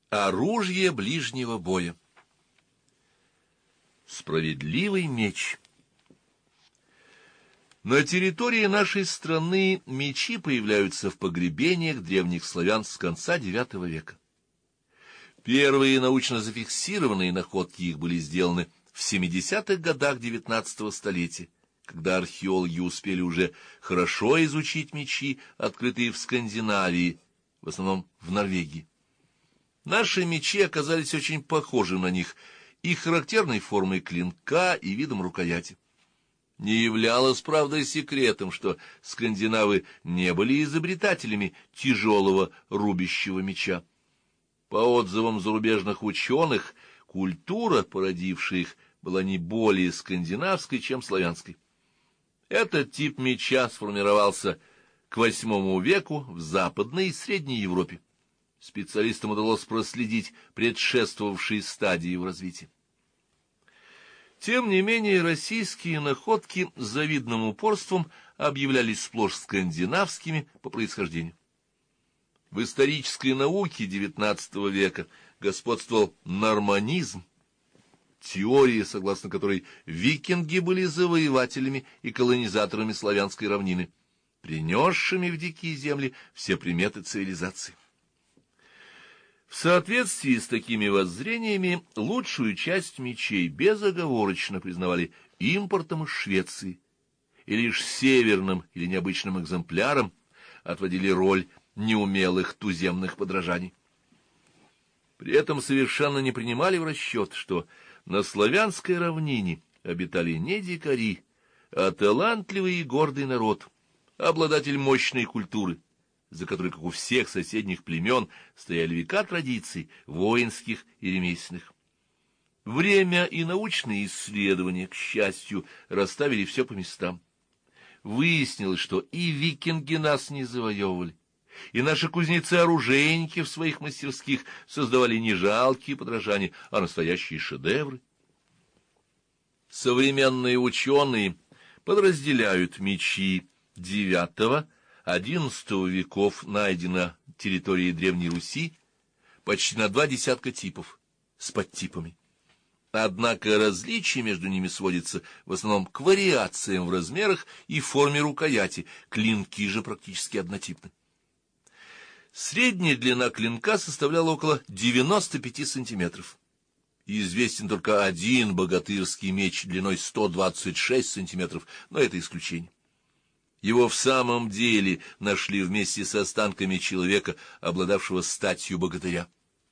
Оружие ближнего боя. Справедливый меч. На территории нашей страны мечи появляются в погребениях древних славян с конца IX века. Первые научно зафиксированные находки их были сделаны в 70-х годах XIX столетия, когда археологи успели уже хорошо изучить мечи, открытые в Скандинавии, в основном в Норвегии. Наши мечи оказались очень похожи на них, и характерной формой клинка, и видом рукояти. Не являлось, правда, секретом, что скандинавы не были изобретателями тяжелого рубящего меча. По отзывам зарубежных ученых, культура, породившая их, была не более скандинавской, чем славянской. Этот тип меча сформировался к VIII веку в Западной и Средней Европе. Специалистам удалось проследить предшествовавшие стадии в развитии. Тем не менее, российские находки с завидным упорством объявлялись сплошь скандинавскими по происхождению. В исторической науке XIX века господствовал норманизм, теория, согласно которой викинги были завоевателями и колонизаторами славянской равнины, принесшими в дикие земли все приметы цивилизации. В соответствии с такими воззрениями лучшую часть мечей безоговорочно признавали импортом из Швеции, и лишь северным или необычным экземплярам отводили роль неумелых туземных подражаний. При этом совершенно не принимали в расчет, что на славянской равнине обитали не дикари, а талантливый и гордый народ, обладатель мощной культуры, за которой, как у всех соседних племен, стояли века традиций, воинских и ремесленных. Время и научные исследования, к счастью, расставили все по местам. Выяснилось, что и викинги нас не завоевывали, и наши кузнецы-оружейники в своих мастерских создавали не жалкие подражания, а настоящие шедевры. Современные ученые подразделяют мечи IX XI веков, найдено на территории Древней Руси почти на 20 типов с подтипами. Однако различие между ними сводится в основном к вариациям в размерах и форме рукояти, клинки же практически однотипны. Средняя длина клинка составляла около 95 сантиметров. Известен только один богатырский меч длиной 126 сантиметров, но это исключение. Его в самом деле нашли вместе с останками человека, обладавшего статью богатыря.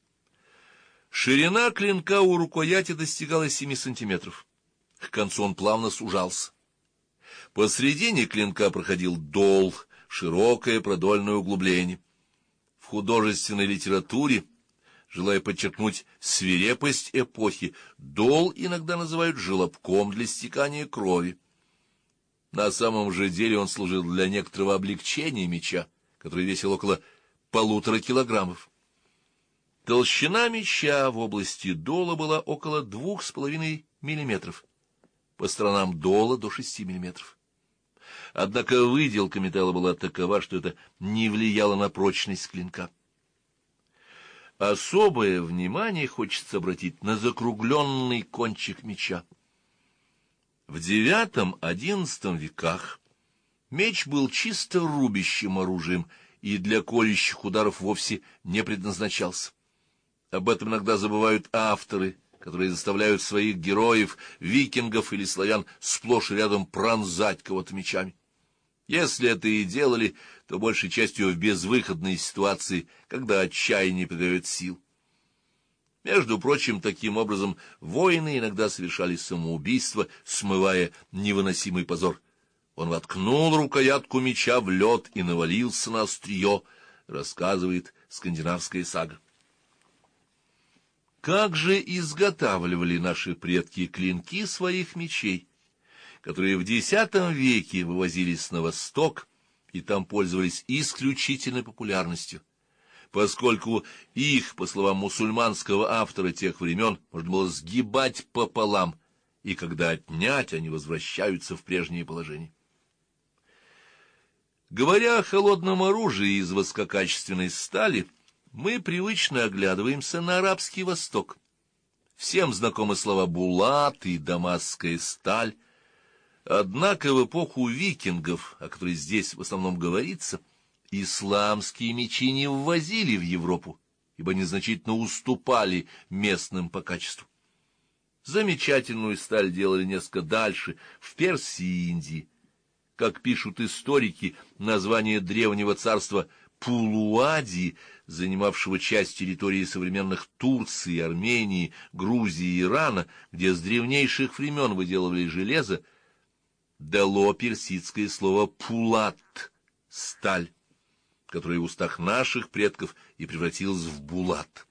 Ширина клинка у рукояти достигала 7 сантиметров. К концу он плавно сужался. Посредине клинка проходил дол, широкое продольное углубление. В художественной литературе, желая подчеркнуть свирепость эпохи, дол иногда называют желобком для стекания крови. На самом же деле он служил для некоторого облегчения меча, который весил около 1,5 килограммов. Толщина меча в области дола была около 2,5 миллиметров, по сторонам дола до 6 миллиметров. Однако выделка металла была такова, что это не влияло на прочность клинка. Особое внимание хочется обратить на закругленный кончик меча. В IX-XI веках меч был чисто рубящим оружием и для колющих ударов вовсе не предназначался. Об этом иногда забывают авторы, которые заставляют своих героев, викингов или славян, сплошь и рядом пронзать кого-то мечами. Если это и делали, то большей частью в безвыходной ситуации, когда отчаяние придает сил. Между прочим, таким образом воины иногда совершали самоубийство, смывая невыносимый позор. Он воткнул рукоятку меча в лед и навалился на острие, рассказывает скандинавская сага. Как же изготавливали наши предки клинки своих мечей, которые в X веке вывозились на восток и там пользовались исключительной популярностью, поскольку их, по словам мусульманского автора тех времен, можно было сгибать пополам, и когда отнять, они возвращаются в прежнее положение. Говоря о холодном оружии из высококачественной стали, Мы привычно оглядываемся на арабский Восток. Всем знакомы слова «булат» и «дамасская сталь». Однако в эпоху викингов, о которой здесь в основном говорится, исламские мечи не ввозили в Европу, ибо незначительно уступали местным по качеству. Замечательную сталь делали несколько дальше, в Персии и Индии. Как пишут историки, название древнего царства Пулуади, занимавшего часть территории современных Турции, Армении, Грузии и Ирана, где с древнейших времен выделывали железо, дало персидское слово «пулат» — сталь, которая в устах наших предков и превратилась в булат.